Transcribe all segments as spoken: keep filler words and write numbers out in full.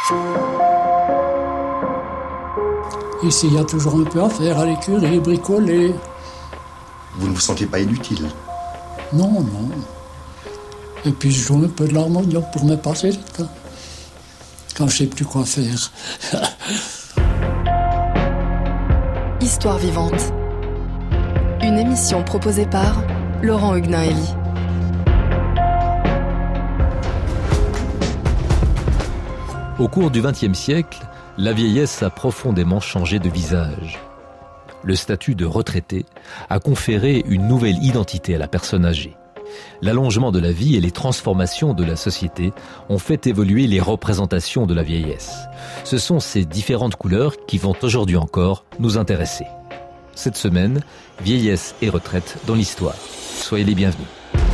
Ici, il y a toujours un peu à faire à l'écurie, bricoler. Vous ne vous sentez pas inutile? Non, non. Et puis je joue un peu de l'harmonium pour me passer le temps. Quand je ne sais plus quoi faire. Histoire vivante. Une émission proposée par Laurent Huguenin-Hélie. Au cours du vingtième siècle, la vieillesse a profondément changé de visage. Le statut de retraité a conféré une nouvelle identité à la personne âgée. L'allongement de la vie et les transformations de la société ont fait évoluer les représentations de la vieillesse. Ce sont ces différentes couleurs qui vont aujourd'hui encore nous intéresser. Cette semaine, vieillesse et retraite dans l'histoire. Soyez les bienvenus.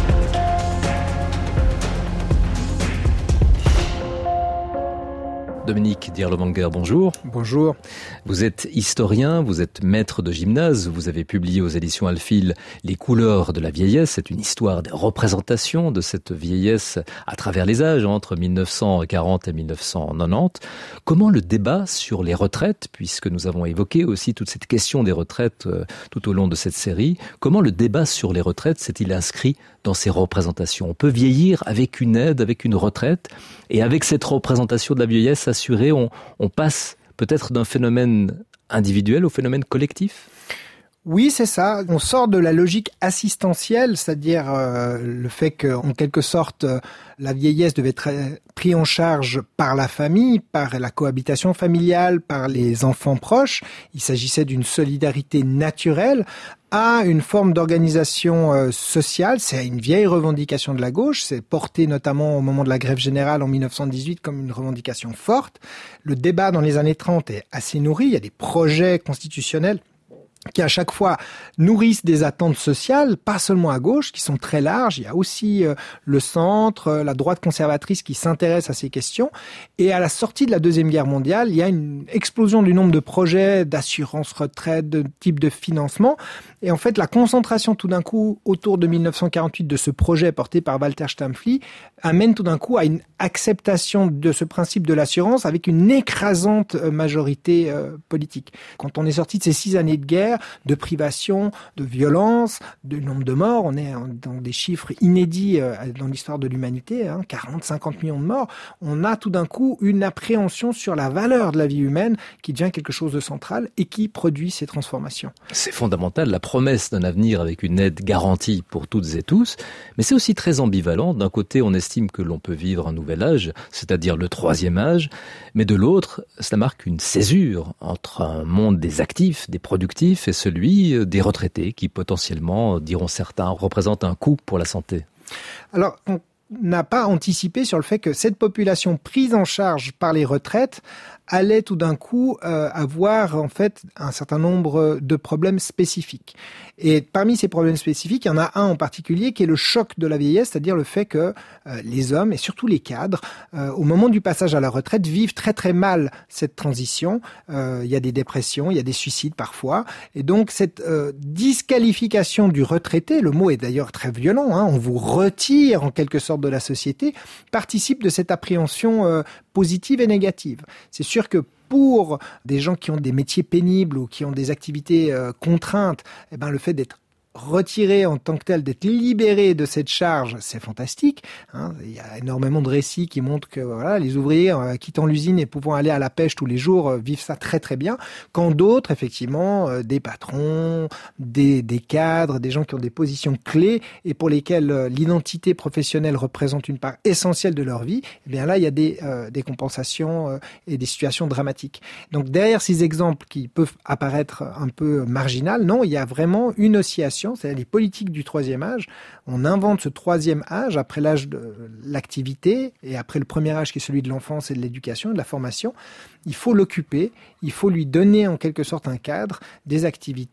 Dominique Dierlewanger, bonjour. Bonjour. Vous êtes historien, vous êtes maître de gymnase, vous avez publié aux éditions Alphil Les couleurs de la vieillesse. C'est une histoire des représentations de cette vieillesse à travers les âges, entre mille neuf cent quarante et mille neuf cent quatre-vingt-dix. Comment le débat sur les retraites, puisque nous avons évoqué aussi toute cette question des retraites euh, tout au long de cette série, comment le débat sur les retraites s'est-il inscrit dans ces représentations? On peut vieillir avec une aide, avec une retraite, et avec cette représentation de la vieillesse assurée, on, on passe peut-être d'un phénomène individuel au phénomène collectif? Oui, c'est ça. On sort de la logique assistentielle, c'est-à-dire euh, le fait qu'en quelque sorte, euh, la vieillesse devait être prise en charge par la famille, par la cohabitation familiale, par les enfants proches. Il s'agissait d'une solidarité naturelle à une forme d'organisation euh, sociale. C'est une vieille revendication de la gauche. C'est porté notamment au moment de la grève générale en mille neuf cent dix-huit comme une revendication forte. Le débat dans les années trente est assez nourri. Il y a des projets constitutionnels qui à chaque fois nourrissent des attentes sociales, pas seulement à gauche, qui sont très larges. Il y a aussi euh, le centre, euh, la droite conservatrice qui s'intéresse à ces questions. Et à la sortie de la Deuxième Guerre mondiale, il y a une explosion du nombre de projets d'assurance retraite, de type de financement. Et en fait, la concentration tout d'un coup autour de mille neuf cent quarante-huit de ce projet porté par Walter Steinfly amène tout d'un coup à une acceptation de ce principe de l'assurance avec une écrasante majorité euh, politique. Quand on est sorti de ces six années de guerre, de privation, de violence, de nombre de morts, on est dans des chiffres inédits euh, dans l'histoire de l'humanité, hein, quarante à cinquante millions de morts, on a tout d'un coup une appréhension sur la valeur de la vie humaine qui devient quelque chose de central et qui produit ces transformations. C'est fondamental, la promesse d'un avenir avec une aide garantie pour toutes et tous, mais c'est aussi très ambivalent. D'un côté, on estime que l'on peut vivre un nouvel âge, c'est-à-dire le troisième âge, mais de l'autre, cela marque une césure entre un monde des actifs, des productifs, et celui des retraités, qui potentiellement, diront certains, représentent un coût pour la santé. Alors, on n'a pas anticipé sur le fait que cette population prise en charge par les retraites allait tout d'un coup euh, avoir en fait un certain nombre de problèmes spécifiques. Et parmi ces problèmes spécifiques, il y en a un en particulier qui est le choc de la vieillesse, c'est-à-dire le fait que euh, les hommes et surtout les cadres, euh, au moment du passage à la retraite, vivent très très mal cette transition. Euh, il y a des dépressions, il y a des suicides parfois, et donc cette euh, disqualification du retraité, le mot est d'ailleurs très violent, hein, on vous retire en quelque sorte de la société, participe de cette appréhension euh, positive et négative. C'est sûr que pour des gens qui ont des métiers pénibles ou qui ont des activités euh, contraintes, eh ben, le fait d'être retiré en tant que tel, d'être libéré de cette charge, c'est fantastique. Hein. Il y a énormément de récits qui montrent que voilà, les ouvriers euh, quittant l'usine et pouvant aller à la pêche tous les jours euh, vivent ça très très bien. Quand d'autres, effectivement, euh, des patrons, des, des cadres, des gens qui ont des positions clés et pour lesquels euh, l'identité professionnelle représente une part essentielle de leur vie, eh bien là, il y a des, euh, des compensations euh, et des situations dramatiques. Donc derrière ces exemples qui peuvent apparaître un peu marginales, non, il y a vraiment une oscillation, c'est-à-dire les politiques du troisième âge. On invente ce troisième âge après l'âge de l'activité et après le premier âge qui est celui de l'enfance et de l'éducation, de la formation. Il faut l'occuper, il faut lui donner en quelque sorte un cadre, des activités,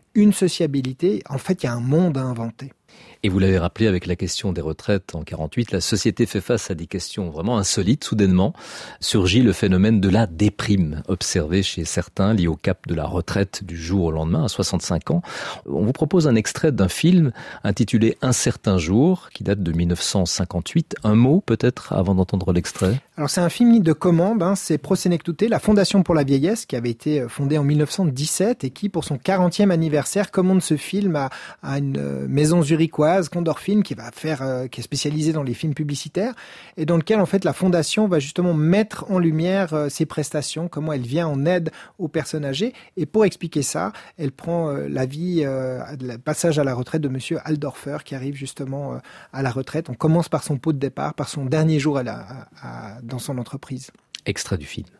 une sociabilité. En fait, il y a un monde à inventer. Et vous l'avez rappelé avec la question des retraites en quarante-huit, la société fait face à des questions vraiment insolites. Soudainement, surgit le phénomène de la déprime, observé chez certains, lié au cap de la retraite du jour au lendemain, à soixante-cinq ans. On vous propose un extrait d'un film intitulé Un certain jour, qui date de mille neuf cent cinquante-huit. Un mot peut-être avant d'entendre l'extrait? Alors c'est un film de commande, hein, c'est Prosénectouté, la Fondation pour la vieillesse, qui avait été fondée en mille neuf cent dix-sept et qui, pour son quarantième anniversaire, commande ce film à, à une maison zurichoise, Condorfilm, qui va faire, euh, qui est spécialisée dans les films publicitaires, et dans lequel en fait la Fondation va justement mettre en lumière euh, ses prestations, comment elle vient en aide aux personnes âgées. Et pour expliquer ça, elle prend euh, la vie, euh, le passage à la retraite de Monsieur Aldorfer, qui arrive justement euh, à la retraite. On commence par son pot de départ, par son dernier jour à la, à, à, dans son entreprise. Extrait du film.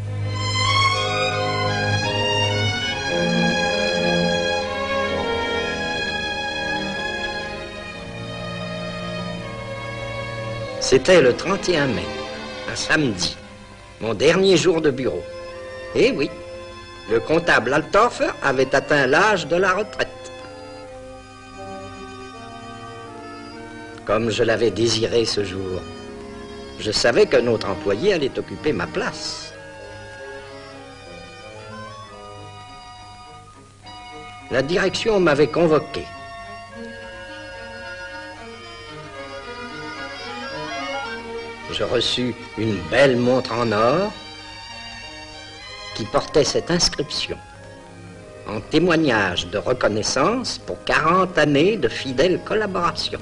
C'était le trente et un mai, un samedi, mon dernier jour de bureau. Et oui, le comptable Althofer avait atteint l'âge de la retraite. Comme je l'avais désiré ce jour, je savais qu'un autre employé allait occuper ma place. La direction m'avait convoqué. Je reçus une belle montre en or qui portait cette inscription: en témoignage de reconnaissance pour quarante années de fidèle collaboration.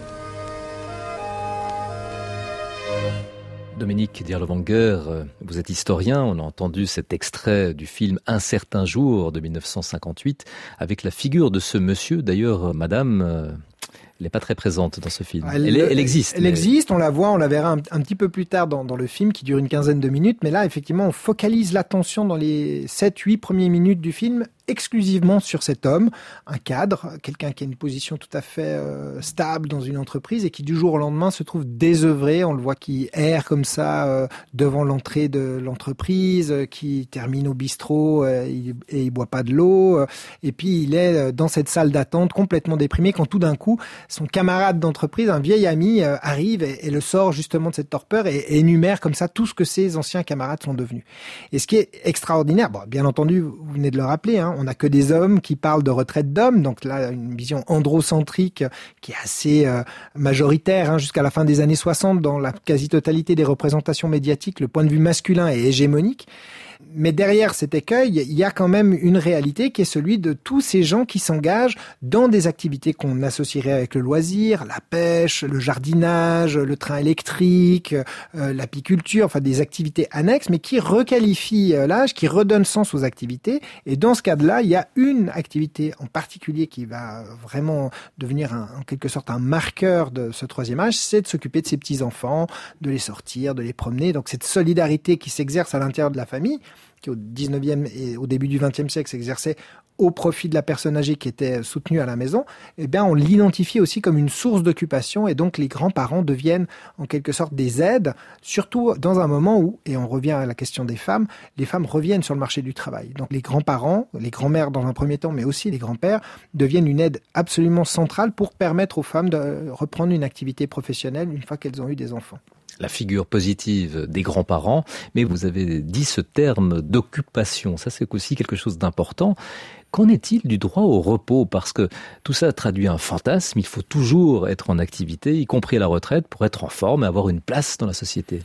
Dominique Dirlewanger, vous êtes historien, on a entendu cet extrait du film Un certain jour de mille neuf cent cinquante-huit avec la figure de ce monsieur, d'ailleurs madame... Elle n'est pas très présente dans ce film. Elle, elle, elle existe. Elle mais... existe, on la voit, on la verra un, un petit peu plus tard dans, dans le film qui dure une quinzaine de minutes. Mais là, effectivement, on focalise l'attention dans les sept huit premières minutes du film exclusivement sur cet homme, un cadre, quelqu'un qui a une position tout à fait euh, stable dans une entreprise et qui du jour au lendemain se trouve désœuvré. On le voit qui erre comme ça euh, devant l'entrée de l'entreprise, euh, qui termine au bistrot euh, il, et il boit pas de l'eau. Euh, et puis il est dans cette salle d'attente complètement déprimé quand tout d'un coup son camarade d'entreprise, un vieil ami, euh, arrive et, et le sort justement de cette torpeur et, et énumère comme ça tout ce que ses anciens camarades sont devenus. Et ce qui est extraordinaire, bon, bien entendu, vous venez de le rappeler, hein, on n'a que des hommes qui parlent de retraite d'hommes, donc là une vision androcentrique qui est assez euh, majoritaire hein, jusqu'à la fin des années soixante dans la quasi-totalité des représentations médiatiques. Le point de vue masculin est hégémonique. Mais derrière cet écueil, il y a quand même une réalité qui est celui de tous ces gens qui s'engagent dans des activités qu'on associerait avec le loisir, la pêche, le jardinage, le train électrique, euh, l'apiculture, enfin des activités annexes, mais qui requalifient l'âge, qui redonnent sens aux activités. Et dans ce cas-là, il y a une activité en particulier qui va vraiment devenir un, en quelque sorte un marqueur de ce troisième âge, c'est de s'occuper de ses petits-enfants, de les sortir, de les promener. Donc cette solidarité qui s'exerce à l'intérieur de la famille, qui au dix-neuvième et au début du vingtième siècle s'exerçait au profit de la personne âgée qui était soutenue à la maison, eh bien on l'identifie aussi comme une source d'occupation et donc les grands-parents deviennent en quelque sorte des aides, surtout dans un moment où, et on revient à la question des femmes, les femmes reviennent sur le marché du travail. Donc les grands-parents, les grands-mères dans un premier temps, mais aussi les grands-pères, deviennent une aide absolument centrale pour permettre aux femmes de reprendre une activité professionnelle une fois qu'elles ont eu des enfants. La figure positive des grands-parents, mais vous avez dit ce terme d'occupation, ça c'est aussi quelque chose d'important. Qu'en est-il du droit au repos? Parce que tout ça traduit un fantasme, il faut toujours être en activité, y compris à la retraite, pour être en forme et avoir une place dans la société.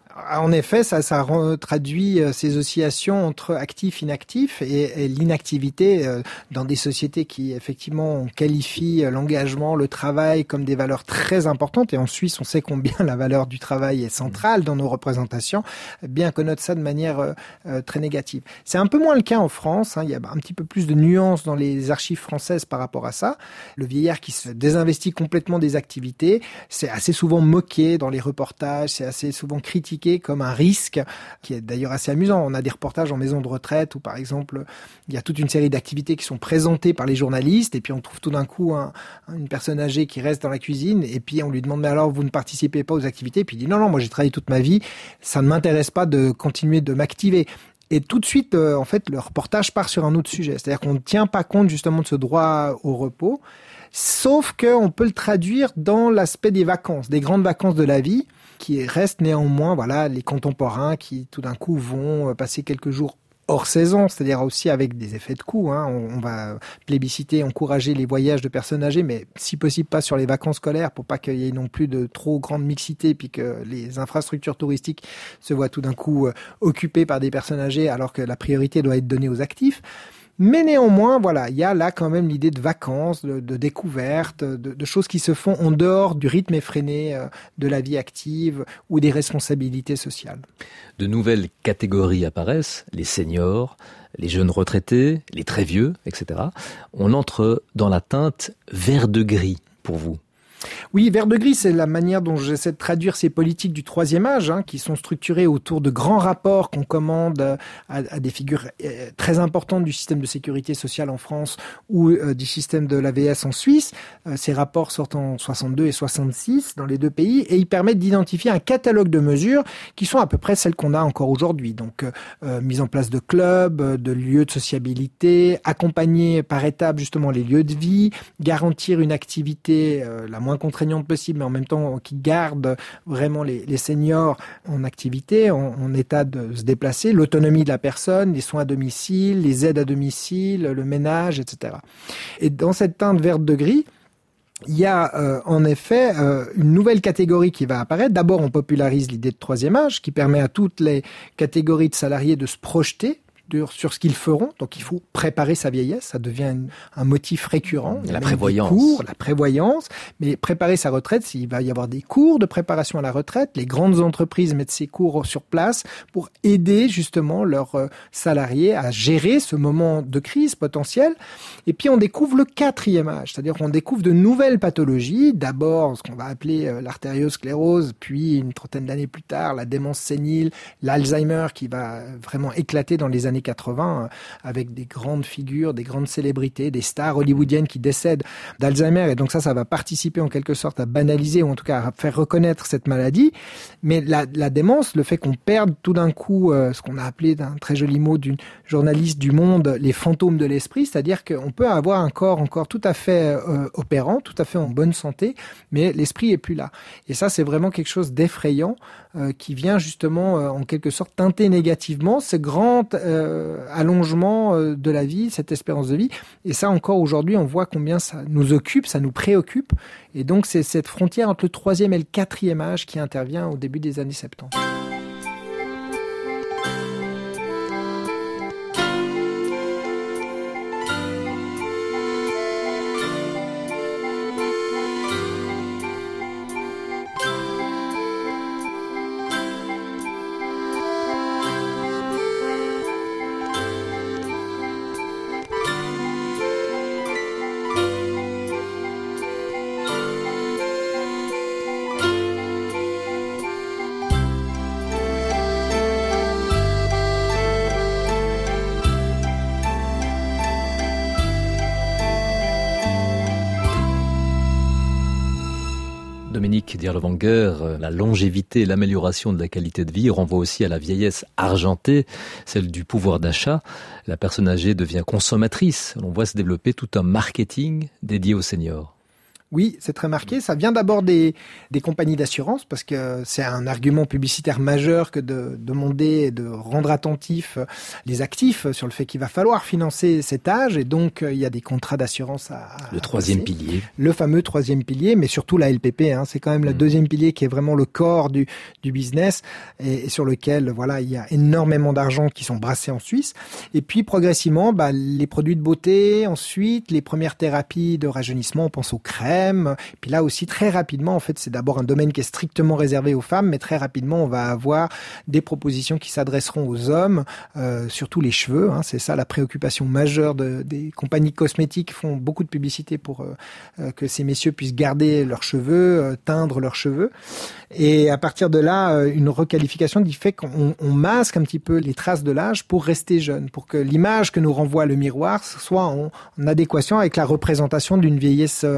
En effet, ça, ça traduit ces oscillations entre actifs et inactifs et, et l'inactivité euh, dans des sociétés qui, effectivement, qualifient l'engagement, le travail comme des valeurs très importantes. Et en Suisse, on sait combien la valeur du travail est centrale dans nos représentations, bien connote ça de manière euh, très négative. C'est un peu moins le cas en France. Hein. Il y a un petit peu plus de nuances dans les archives françaises par rapport à ça. Le vieillard qui se désinvestit complètement des activités, c'est assez souvent moqué dans les reportages, c'est assez souvent critiqué comme un risque, qui est d'ailleurs assez amusant. On a des reportages en maison de retraite où, par exemple, il y a toute une série d'activités qui sont présentées par les journalistes et puis on trouve tout d'un coup un, une personne âgée qui reste dans la cuisine et puis on lui demande « mais alors, vous ne participez pas aux activités ?» Et puis il dit « non, non, moi j'ai travaillé toute ma vie, ça ne m'intéresse pas de continuer de m'activer ». Et tout de suite, euh, en fait, le reportage part sur un autre sujet. C'est-à-dire qu'on ne tient pas compte justement de ce droit au repos, sauf qu'on peut le traduire dans l'aspect des vacances, des grandes vacances de la vie, qui restent néanmoins, voilà, les contemporains qui tout d'un coup vont passer quelques jours hors saison, c'est-à-dire aussi avec des effets de coût. Hein. On, on va plébisciter, encourager les voyages de personnes âgées, mais si possible pas sur les vacances scolaires pour pas qu'il y ait non plus de trop grande mixité puis que les infrastructures touristiques se voient tout d'un coup euh, occupées par des personnes âgées alors que la priorité doit être donnée aux actifs. Mais néanmoins, voilà, il y a là quand même l'idée de vacances, de, de découvertes, de, de choses qui se font en dehors du rythme effréné euh, de la vie active ou des responsabilités sociales. De nouvelles catégories apparaissent, les seniors, les jeunes retraités, les très vieux, et cetera. On entre dans la teinte vert de gris pour vous. Oui, vert de gris, c'est la manière dont j'essaie de traduire ces politiques du troisième âge, hein, qui sont structurées autour de grands rapports qu'on commande à, à des figures euh, très importantes du système de sécurité sociale en France ou euh, du système de l'A V S en Suisse. Euh, ces rapports sortent en soixante-deux et soixante-six dans les deux pays et ils permettent d'identifier un catalogue de mesures qui sont à peu près celles qu'on a encore aujourd'hui. Donc, euh, mise en place de clubs, de lieux de sociabilité, accompagner par étapes justement les lieux de vie, garantir une activité euh, la moins contraignante possible, mais en même temps qui garde vraiment les, les seniors en activité, en, en état de se déplacer, l'autonomie de la personne, les soins à domicile, les aides à domicile, le ménage, et cetera. Et dans cette teinte verte de gris, il y a euh, en effet euh, une nouvelle catégorie qui va apparaître. D'abord, on popularise l'idée de troisième âge, qui permet à toutes les catégories de salariés de se projeter sur ce qu'ils feront. Donc, il faut préparer sa vieillesse. Ça devient une, un motif récurrent. La prévoyance. Cours, la prévoyance. Mais préparer sa retraite, il va y avoir des cours de préparation à la retraite. Les grandes entreprises mettent ces cours sur place pour aider justement leurs salariés à gérer ce moment de crise potentielle. Et puis, on découvre le quatrième âge. C'est-à-dire qu'on découvre de nouvelles pathologies. D'abord, ce qu'on va appeler l'artériosclérose, puis une trentaine d'années plus tard, la démence sénile, l'Alzheimer qui va vraiment éclater dans les années quatre-vingts, avec des grandes figures, des grandes célébrités, des stars hollywoodiennes qui décèdent d'Alzheimer. Et donc ça, ça va participer en quelque sorte à banaliser ou en tout cas à faire reconnaître cette maladie. Mais la, la démence, le fait qu'on perde tout d'un coup euh, ce qu'on a appelé d'un très joli mot d'une journaliste du Monde, les fantômes de l'esprit, c'est-à-dire qu'on peut avoir un corps encore tout à fait euh, opérant, tout à fait en bonne santé, mais l'esprit est plus là. Et ça, c'est vraiment quelque chose d'effrayant euh, qui vient justement euh, en quelque sorte teinter négativement ce grand euh, allongement de la vie, cette espérance de vie. Et ça, encore aujourd'hui, on voit combien ça nous occupe, ça nous préoccupe. Et donc, c'est cette frontière entre le troisième et le quatrième âge qui intervient au début des années soixante-dix. Dominique Dirlewanger, la longévité et l'amélioration de la qualité de vie renvoie aussi à la vieillesse argentée, celle du pouvoir d'achat. La personne âgée devient consommatrice. On voit se développer tout un marketing dédié aux seniors. Oui, c'est très marqué. Ça vient d'abord des, des compagnies d'assurance parce que c'est un argument publicitaire majeur que de demander et de rendre attentifs les actifs sur le fait qu'il va falloir financer cet âge et donc il y a des contrats d'assurance à, à Le troisième passer. pilier. Le fameux troisième pilier, mais surtout la L P P. Hein, c'est quand même le mmh. deuxième pilier qui est vraiment le corps du, du business et, et sur lequel voilà il y a énormément d'argent qui sont brassés en Suisse. Et puis progressivement, bah, les produits de beauté, ensuite les premières thérapies de rajeunissement, on pense aux crèmes. Puis là aussi, très rapidement, en fait, c'est d'abord un domaine qui est strictement réservé aux femmes, mais très rapidement, on va avoir des propositions qui s'adresseront aux hommes, euh, surtout les cheveux. Hein, c'est ça la préoccupation majeure de, des compagnies cosmétiques font beaucoup de publicité pour euh, que ces messieurs puissent garder leurs cheveux, euh, teindre leurs cheveux. Et à partir de là, euh, une requalification qui fait qu'on on masque un petit peu les traces de l'âge pour rester jeune, pour que l'image que nous renvoie le miroir soit en, en adéquation avec la représentation d'une vieillesse euh, argentée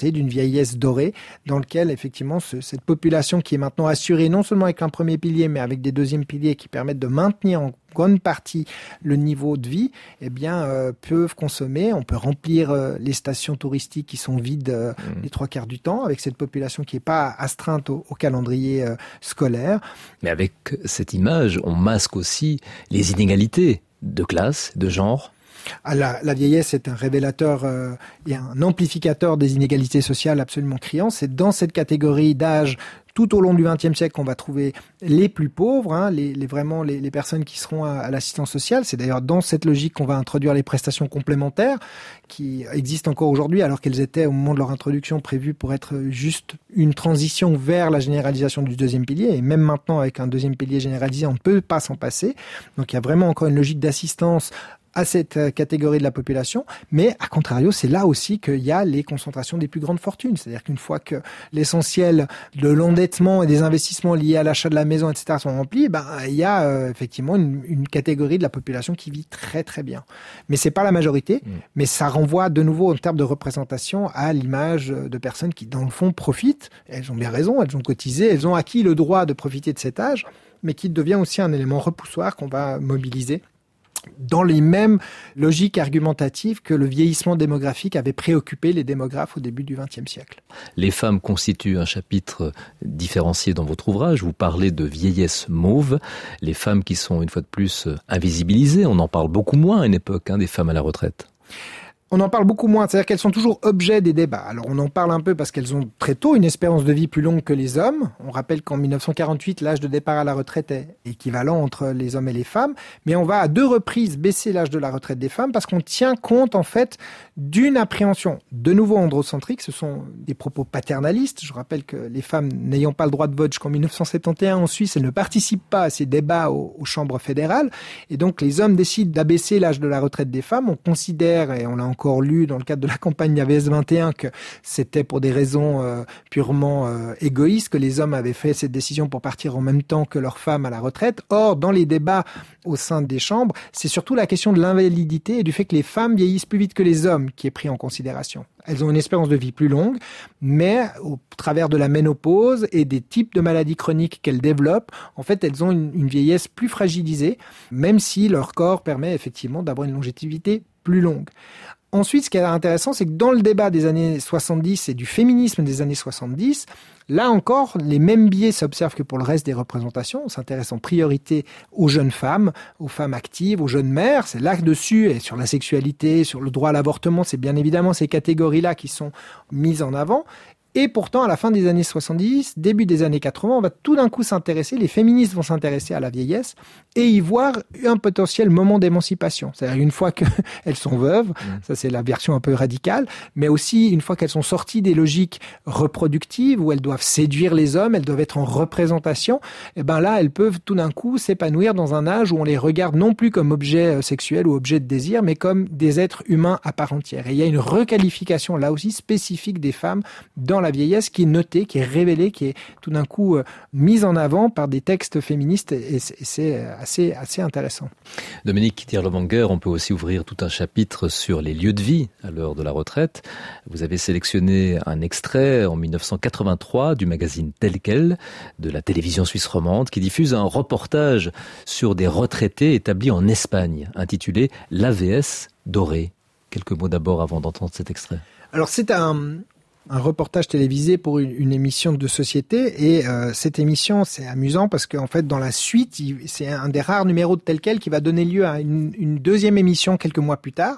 santé, d'une vieillesse dorée, dans lequel effectivement ce, cette population qui est maintenant assurée non seulement avec un premier pilier, mais avec des deuxièmes piliers qui permettent de maintenir en grande partie le niveau de vie, eh bien, euh, peuvent consommer. On peut remplir euh, les stations touristiques qui sont vides euh, mmh. les trois quarts du temps, avec cette population qui n'est pas astreinte au, au calendrier euh, scolaire. Mais avec cette image, on masque aussi les inégalités de classe, de genre. Ah, la, la vieillesse est un révélateur euh, et un amplificateur des inégalités sociales absolument criants. C'est dans cette catégorie d'âge tout au long du vingtième siècle qu'on va trouver les plus pauvres, hein, les, les vraiment les, les personnes qui seront à, à l'assistance sociale. C'est d'ailleurs dans cette logique qu'on va introduire les prestations complémentaires qui existent encore aujourd'hui alors qu'elles étaient au moment de leur introduction prévues pour être juste une transition vers la généralisation du deuxième pilier. Et même maintenant avec un deuxième pilier généralisé, on ne peut pas s'en passer. Donc il y a vraiment encore une logique d'assistance à cette catégorie de la population, mais à contrario, c'est là aussi qu'il y a les concentrations des plus grandes fortunes. C'est-à-dire qu'une fois que l'essentiel de l'endettement et des investissements liés à l'achat de la maison, et cetera, sont remplis, ben il y a euh, effectivement une, une catégorie de la population qui vit très très bien. Mais c'est pas la majorité, mmh. mais ça renvoie de nouveau en termes de représentation à l'image de personnes qui, dans le fond, profitent. Elles ont bien raison, elles ont cotisé, elles ont acquis le droit de profiter de cet âge, mais qui devient aussi un élément repoussoir qu'on va mobiliser dans les mêmes logiques argumentatives que le vieillissement démographique avait préoccupé les démographes au début du vingtième siècle. Les femmes constituent un chapitre différencié dans votre ouvrage. Vous parlez de vieillesse mauve, les femmes qui sont une fois de plus invisibilisées. On en parle beaucoup moins à une époque, hein, des femmes à la retraite. On en parle beaucoup moins, c'est-à-dire qu'elles sont toujours objet des débats. Alors on en parle un peu parce qu'elles ont très tôt une espérance de vie plus longue que les hommes. On rappelle qu'en dix-neuf cent quarante-huit, l'âge de départ à la retraite est équivalent entre les hommes et les femmes. Mais on va à deux reprises baisser l'âge de la retraite des femmes parce qu'on tient compte en fait d'une appréhension de nouveau androcentrique. Ce sont des propos paternalistes. Je rappelle que les femmes n'ayant pas le droit de vote jusqu'en dix-neuf cent soixante et un en Suisse, elles ne participent pas à ces débats aux, aux chambres fédérales. Et donc les hommes décident d'abaisser l'âge de la retraite des femmes. On considère, et on l'a encore lu dans le cadre de la campagne A V S vingt et un, que c'était pour des raisons euh, purement euh, égoïstes que les hommes avaient fait cette décision pour partir en même temps que leurs femmes à la retraite. Or, dans les débats au sein des chambres, c'est surtout la question de l'invalidité et du fait que les femmes vieillissent plus vite que les hommes qui est pris en considération. Elles ont une espérance de vie plus longue, mais au travers de la ménopause et des types de maladies chroniques qu'elles développent, en fait, elles ont une, une vieillesse plus fragilisée, même si leur corps permet effectivement d'avoir une longévité plus longue. Ensuite, ce qui est intéressant, c'est que dans le débat des années soixante-dix et du féminisme des années soixante-dix, là encore, les mêmes biais s'observent que pour le reste des représentations. On s'intéresse en priorité aux jeunes femmes, aux femmes actives, aux jeunes mères. C'est là-dessus, et sur la sexualité, sur le droit à l'avortement, c'est bien évidemment ces catégories-là qui sont mises en avant. Et pourtant, à la fin des années soixante-dix, début des années quatre-vingts, on va tout d'un coup s'intéresser, les féministes vont s'intéresser à la vieillesse et y voir un potentiel moment d'émancipation. C'est-à-dire une fois qu'elles sont veuves, mmh. ça c'est la version un peu radicale, mais aussi une fois qu'elles sont sorties des logiques reproductives où elles doivent séduire les hommes, elles doivent être en représentation, et ben là, elles peuvent tout d'un coup s'épanouir dans un âge où on les regarde non plus comme objet sexuel ou objet de désir, mais comme des êtres humains à part entière. Et il y a une requalification là aussi spécifique des femmes dans la vieillesse qui est notée, qui est révélée, qui est tout d'un coup euh, mise en avant par des textes féministes et c'est, et c'est assez, assez intéressant. Dominique Dirlewanger, on peut aussi ouvrir tout un chapitre sur les lieux de vie à l'heure de la retraite. Vous avez sélectionné un extrait en dix-neuf cent quatre-vingt-trois du magazine Tel Quel de la télévision suisse romande qui diffuse un reportage sur des retraités établis en Espagne intitulé l'A V S doré. Quelques mots d'abord avant d'entendre cet extrait. Alors c'est un... un reportage télévisé pour une, une émission de société et euh, cette émission c'est amusant parce qu'en fait dans la suite il, c'est un des rares numéros de Tel Quel qui va donner lieu à une, une deuxième émission quelques mois plus tard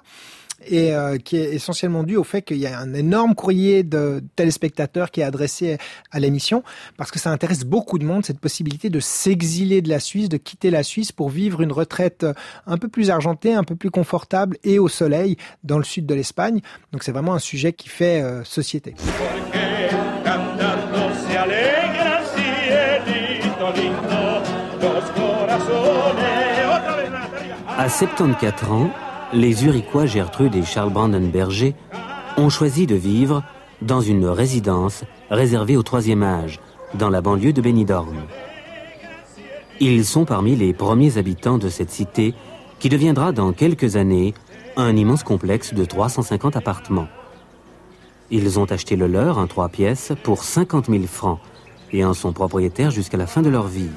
et euh, qui est essentiellement dû au fait qu'il y a un énorme courrier de téléspectateurs qui est adressé à l'émission parce que ça intéresse beaucoup de monde, cette possibilité de s'exiler de la Suisse, de quitter la Suisse pour vivre une retraite un peu plus argentée, un peu plus confortable et au soleil dans le sud de l'Espagne. Donc c'est vraiment un sujet qui fait euh, société. À soixante-quatorze ans, les Uriquois Gertrude et Charles Brandenberger ont choisi de vivre dans une résidence réservée au troisième âge, dans la banlieue de Benidorm. Ils sont parmi les premiers habitants de cette cité qui deviendra dans quelques années un immense complexe de trois cent cinquante appartements. Ils ont acheté le leur, un trois pièces, pour cinquante mille francs et en sont propriétaires jusqu'à la fin de leur vie.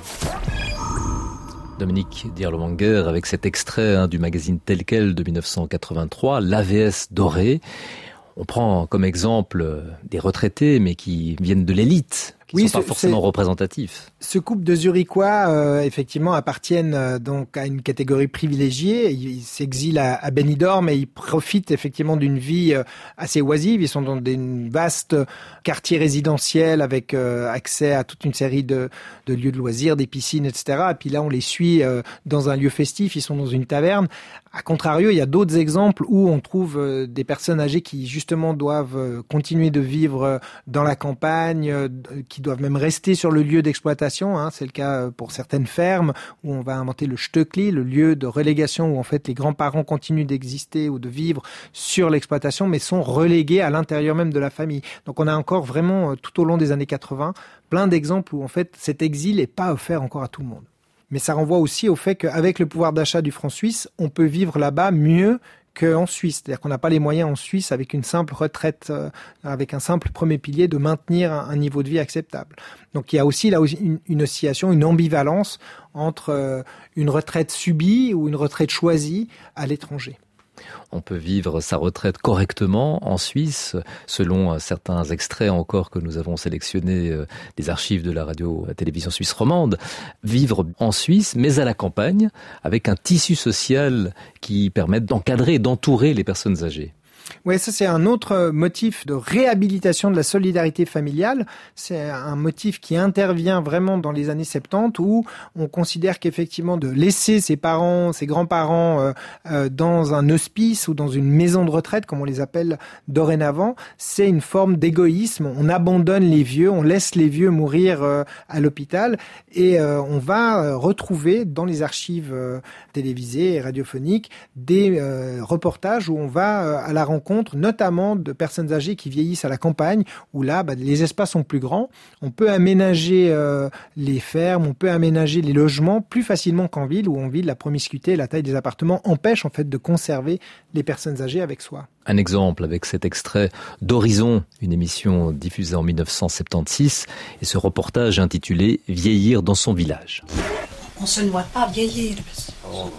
Dominique Dirlewanger avec cet extrait hein, du magazine Tel Quel de dix-neuf cent quatre-vingt-trois, l'A V S doré. On prend comme exemple des retraités, mais qui viennent de l'élite, qui ne oui, sont pas forcément représentatifs. Ce couple de Zurichois, euh, effectivement, appartiennent euh, donc à une catégorie privilégiée. Ils, ils s'exilent à, à Benidorm et ils profitent effectivement d'une vie euh, assez oisive. Ils sont dans des vastes quartiers résidentiels avec euh, accès à toute une série de, de lieux de loisirs, des piscines, et cetera. Et puis là, on les suit euh, dans un lieu festif. Ils sont dans une taverne. A contrario, il y a d'autres exemples où on trouve euh, des personnes âgées qui justement doivent euh, continuer de vivre euh, dans la campagne, euh, qui doivent même rester sur le lieu d'exploitation. Hein. C'est le cas pour certaines fermes où on va inventer le Stöckli, le lieu de relégation où en fait les grands-parents continuent d'exister ou de vivre sur l'exploitation, mais sont relégués à l'intérieur même de la famille. Donc on a encore vraiment, tout au long des années quatre-vingts, plein d'exemples où en fait cet exil n'est pas offert encore à tout le monde. Mais ça renvoie aussi au fait qu'avec le pouvoir d'achat du franc suisse, on peut vivre là-bas mieux qu'en Suisse. C'est-à-dire qu'on n'a pas les moyens en Suisse, avec une simple retraite, euh, avec un simple premier pilier, de maintenir un, un niveau de vie acceptable. Donc il y a aussi là une, une oscillation, une ambivalence entre euh, une retraite subie ou une retraite choisie à l'étranger. On peut vivre sa retraite correctement en Suisse, selon certains extraits encore que nous avons sélectionnés des archives de la radio-télévision suisse romande. Vivre en Suisse, mais à la campagne, avec un tissu social qui permette d'encadrer et d'entourer les personnes âgées. Oui, ça c'est un autre motif de réhabilitation de la solidarité familiale. C'est un motif qui intervient vraiment dans les années soixante-dix où on considère qu'effectivement de laisser ses parents, ses grands-parents euh, euh, dans un hospice ou dans une maison de retraite, comme on les appelle dorénavant, c'est une forme d'égoïsme. On abandonne les vieux, on laisse les vieux mourir euh, à l'hôpital et euh, on va euh, retrouver dans les archives euh, télévisées et radiophoniques des euh, reportages où on va euh, à la rencontre rencontre notamment de personnes âgées qui vieillissent à la campagne, où là, bah, les espaces sont plus grands. On peut aménager euh, les fermes, on peut aménager les logements plus facilement qu'en ville, où en ville, la promiscuité et la taille des appartements empêchent en fait de conserver les personnes âgées avec soi. Un exemple avec cet extrait d'Horizon, une émission diffusée en dix-neuf cent soixante-seize, et ce reportage intitulé « Vieillir dans son village ». On se ne voit pas vieillir. Oh.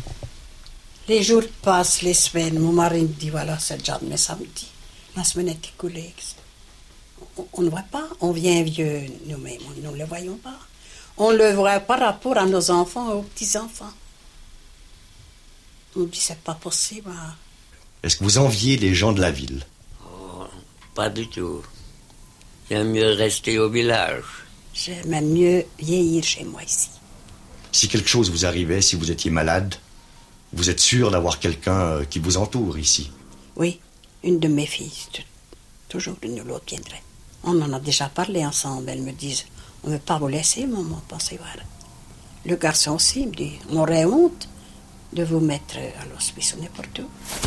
Les jours passent, les semaines. Mon mari me dit, voilà, c'est déjà demain samedi. La semaine est écoulée. On, on ne voit pas. On vient vieux nous-mêmes. Nous ne le voyons pas. On le voit par rapport à nos enfants et aux petits-enfants. On me dit, c'est pas possible. Hein. Est-ce que vous enviez les gens de la ville? Oh, pas du tout. J'aime mieux rester au village. J'aime mieux vieillir chez moi ici. Si quelque chose vous arrivait, si vous étiez malade, vous êtes sûr d'avoir quelqu'un qui vous entoure ici? Oui, une de mes filles. Toujours une ou l'autre viendrait. On en a déjà parlé ensemble. Elles me disent, on ne veut pas vous laisser, maman, pensez voir. Le garçon aussi me dit, on aurait honte de vous mettre à l'hospice ou n'importe où.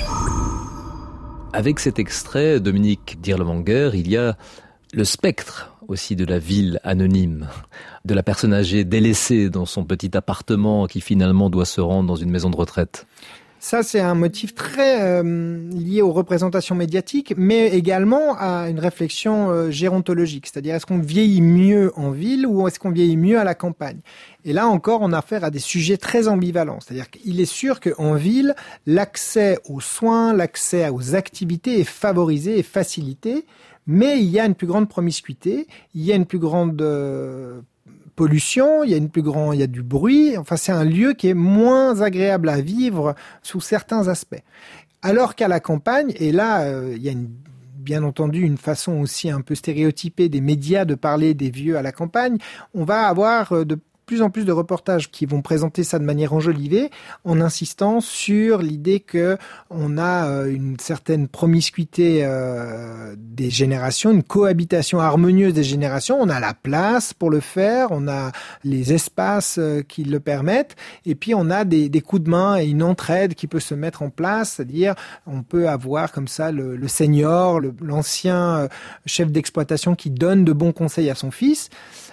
Avec cet extrait, Dominique Dirlewanger, il y a le spectre aussi de la ville anonyme, de la personne âgée délaissée dans son petit appartement qui finalement doit se rendre dans une maison de retraite. Ça, c'est un motif très euh, lié aux représentations médiatiques, mais également à une réflexion euh, gérontologique. C'est-à-dire, est-ce qu'on vieillit mieux en ville ou est-ce qu'on vieillit mieux à la campagne? Et là encore, on a affaire à des sujets très ambivalents. C'est-à-dire qu'il est sûr qu'en ville, l'accès aux soins, l'accès aux activités est favorisé et facilité, mais il y a une plus grande promiscuité, il y a une plus grande euh, pollution, il y a une plus grande, il y a du bruit. Enfin, c'est un lieu qui est moins agréable à vivre sous certains aspects. Alors qu'à la campagne, et là, euh, il y a une, bien entendu une façon aussi un peu stéréotypée des médias de parler des vieux à la campagne, on va avoir de plus en plus de reportages qui vont présenter ça de manière enjolivée, en insistant sur l'idée que on a une certaine promiscuité euh, des générations, une cohabitation harmonieuse des générations. On a la place pour le faire, on a les espaces euh, qui le permettent, et puis on a des, des coups de main et une entraide qui peut se mettre en place, c'est-à-dire on peut avoir comme ça le, le senior, le, l'ancien chef d'exploitation qui donne de bons conseils à son fils.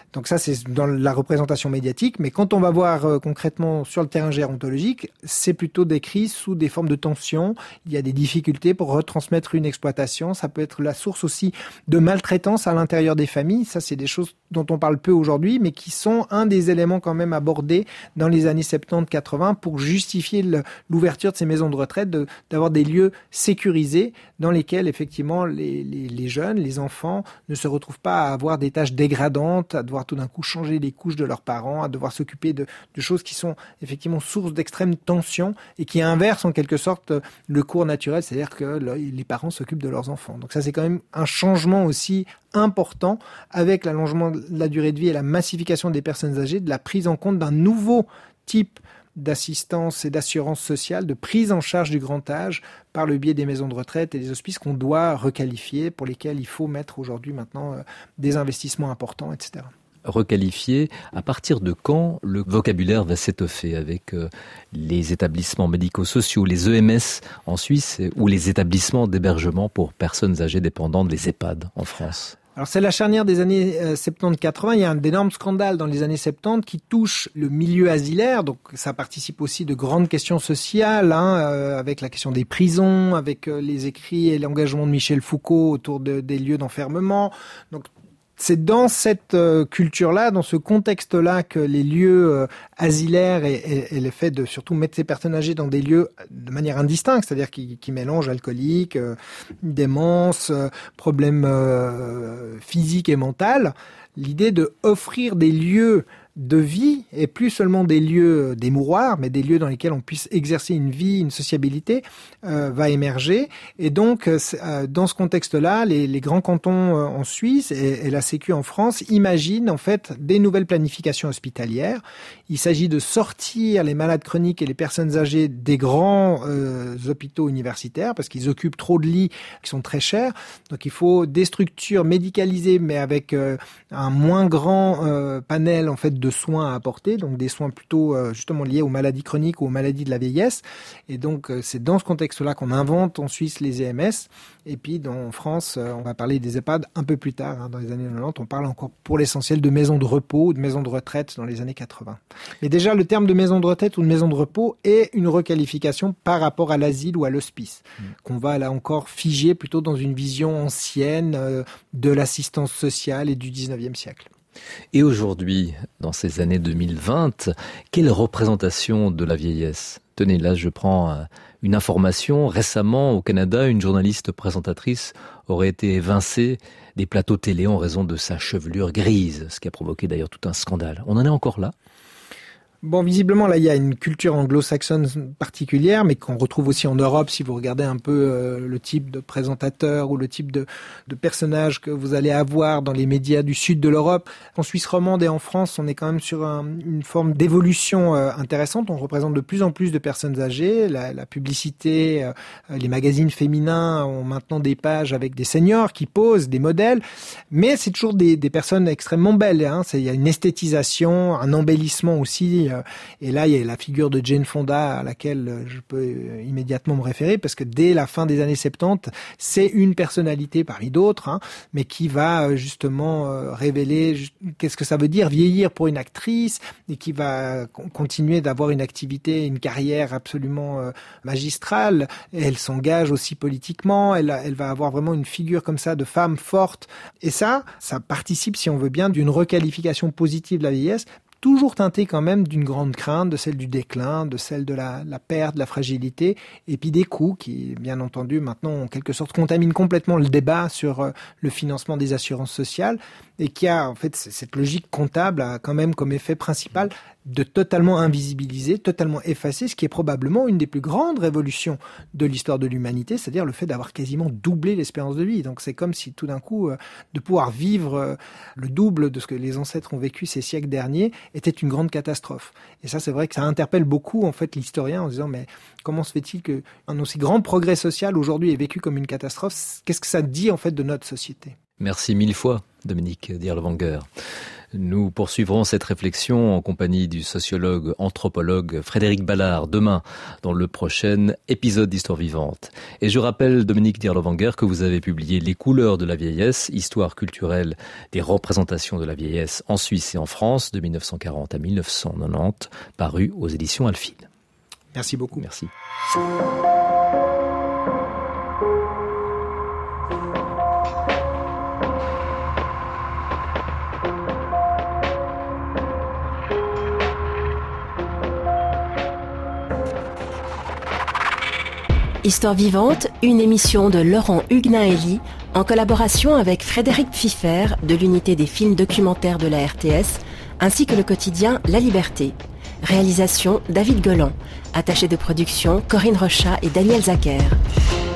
Donc ça, c'est dans la représentation médiatique. Mais quand on va voir euh, concrètement sur le terrain gérontologique, c'est plutôt décrit sous des formes de tension. Il y a des difficultés pour retransmettre une exploitation. Ça peut être la source aussi de maltraitance à l'intérieur des familles. Ça, c'est des choses dont on parle peu aujourd'hui, mais qui sont un des éléments quand même abordés dans les années soixante-dix quatre-vingts pour justifier le, l'ouverture de ces maisons de retraite, de, d'avoir des lieux sécurisés dans lesquels effectivement les, les, les jeunes, les enfants ne se retrouvent pas à avoir des tâches dégradantes, à devoir tout d'un coup changer les couches de leurs parents, à devoir s'occuper de, de choses qui sont effectivement source d'extrême tension et qui inversent en quelque sorte le cours naturel, c'est-à-dire que le, les parents s'occupent de leurs enfants. Donc ça, c'est quand même un changement aussi important avec l'allongement de la durée de vie et la massification des personnes âgées, de la prise en compte d'un nouveau type d'assistance et d'assurance sociale, de prise en charge du grand âge par le biais des maisons de retraite et des hospices qu'on doit requalifier, pour lesquels il faut mettre aujourd'hui maintenant euh, des investissements importants, et cetera. Requalifier, à partir de quand le vocabulaire va s'étoffer avec euh, les établissements médico-sociaux, les E M S en Suisse ou les établissements d'hébergement pour personnes âgées dépendantes, les EHPAD en France? Alors c'est la charnière des années soixante-dix quatre-vingts. Il y a un d'énormes scandales dans les années soixante-dix qui touchent le milieu asilaire. Donc ça participe aussi de grandes questions sociales, hein, euh, avec la question des prisons, avec euh, les écrits et l'engagement de Michel Foucault autour de, des lieux d'enfermement. Donc c'est dans cette euh, culture-là, dans ce contexte-là, que les lieux euh, asilaires et, et, et le fait de surtout mettre ces personnes âgées dans des lieux de manière indistincte, c'est-à-dire qui, qui mélangent alcoolique, euh, démence, euh, problèmes euh, physiques et mentaux, l'idée de offrir des lieux de vie et plus seulement des lieux, des mouroirs, mais des lieux dans lesquels on puisse exercer une vie, une sociabilité, euh, va émerger. Et donc, euh, dans ce contexte-là, les, les grands cantons euh, en Suisse et, et la Sécu en France imaginent en fait des nouvelles planifications hospitalières. Il s'agit de sortir les malades chroniques et les personnes âgées des grands euh, hôpitaux universitaires parce qu'ils occupent trop de lits qui sont très chers. Donc, il faut des structures médicalisées, mais avec euh, un moins grand euh, panel en fait de de soins à apporter, donc des soins plutôt euh, justement liés aux maladies chroniques ou aux maladies de la vieillesse. Et donc euh, c'est dans ce contexte-là qu'on invente en Suisse les E M S. Et puis dans, en France, euh, on va parler des EHPAD un peu plus tard, hein, dans les années quatre-vingt-dix. On parle encore pour l'essentiel de maisons de repos ou de maisons de retraite dans les années quatre-vingts. Mais déjà le terme de maison de retraite ou de maison de repos est une requalification par rapport à l'asile ou à l'hospice, mmh. qu'on va là encore figer plutôt dans une vision ancienne euh, de l'assistance sociale et du dix-neuvième siècle. Et aujourd'hui, dans ces années deux mille vingt, quelle représentation de la vieillesse? Tenez, là, je prends une information. Récemment, au Canada, une journaliste présentatrice aurait été évincée des plateaux télé en raison de sa chevelure grise, ce qui a provoqué d'ailleurs tout un scandale. On en est encore là? Bon, visiblement, là, il y a une culture anglo-saxonne particulière, mais qu'on retrouve aussi en Europe, si vous regardez un peu euh, le type de présentateur ou le type de, de personnage que vous allez avoir dans les médias du sud de l'Europe. En Suisse romande et en France, on est quand même sur un, une forme d'évolution euh, intéressante. On représente de plus en plus de personnes âgées. La, la publicité, euh, les magazines féminins ont maintenant des pages avec des seniors qui posent des modèles, mais c'est toujours des, des personnes extrêmement belles. Hein. C'est, il y a une esthétisation, un embellissement aussi. Et là, il y a la figure de Jane Fonda à laquelle je peux immédiatement me référer parce que dès la fin des années soixante-dix, c'est une personnalité parmi d'autres, hein, mais qui va justement révéler qu'est-ce que ça veut dire vieillir pour une actrice et qui va continuer d'avoir une activité, une carrière absolument magistrale. Et elle s'engage aussi politiquement. Elle, elle va avoir vraiment une figure comme ça de femme forte. Et ça, ça participe, si on veut bien, d'une requalification positive de la vieillesse, toujours teintée quand même d'une grande crainte, de celle du déclin, de celle de la, la perte, de la fragilité, et puis des coûts qui, bien entendu, maintenant, en quelque sorte, contaminent complètement le débat sur le financement des assurances sociales, et qui a, en fait, cette logique comptable a quand même comme effet principal de totalement invisibiliser, totalement effacer, ce qui est probablement une des plus grandes révolutions de l'histoire de l'humanité, c'est-à-dire le fait d'avoir quasiment doublé l'espérance de vie. Donc c'est comme si tout d'un coup, euh, de pouvoir vivre euh, le double de ce que les ancêtres ont vécu ces siècles derniers était une grande catastrophe. Et ça, c'est vrai que ça interpelle beaucoup en fait l'historien en se disant mais comment se fait-il qu'un aussi grand progrès social aujourd'hui est vécu comme une catastrophe? Qu'est-ce que ça dit en fait de notre société? Merci mille fois, Dominique Dirlewanger. Nous poursuivrons cette réflexion en compagnie du sociologue, anthropologue Frédéric Ballard demain dans le prochain épisode d'Histoire vivante. Et je rappelle, Dominique Dirlewanger, que vous avez publié Les couleurs de la vieillesse, histoire culturelle des représentations de la vieillesse en Suisse et en France de mille neuf cent quarante à mille neuf cent quatre-vingt-dix, paru aux éditions Alphil. Merci beaucoup. Merci. Histoire vivante, une émission de Laurent Huguenin-Elie en collaboration avec Frédéric Pfiffer de l'unité des films documentaires de la R T S ainsi que le quotidien La Liberté. Réalisation David Golan. Attaché de production Corinne Rochat et Daniel Zacher.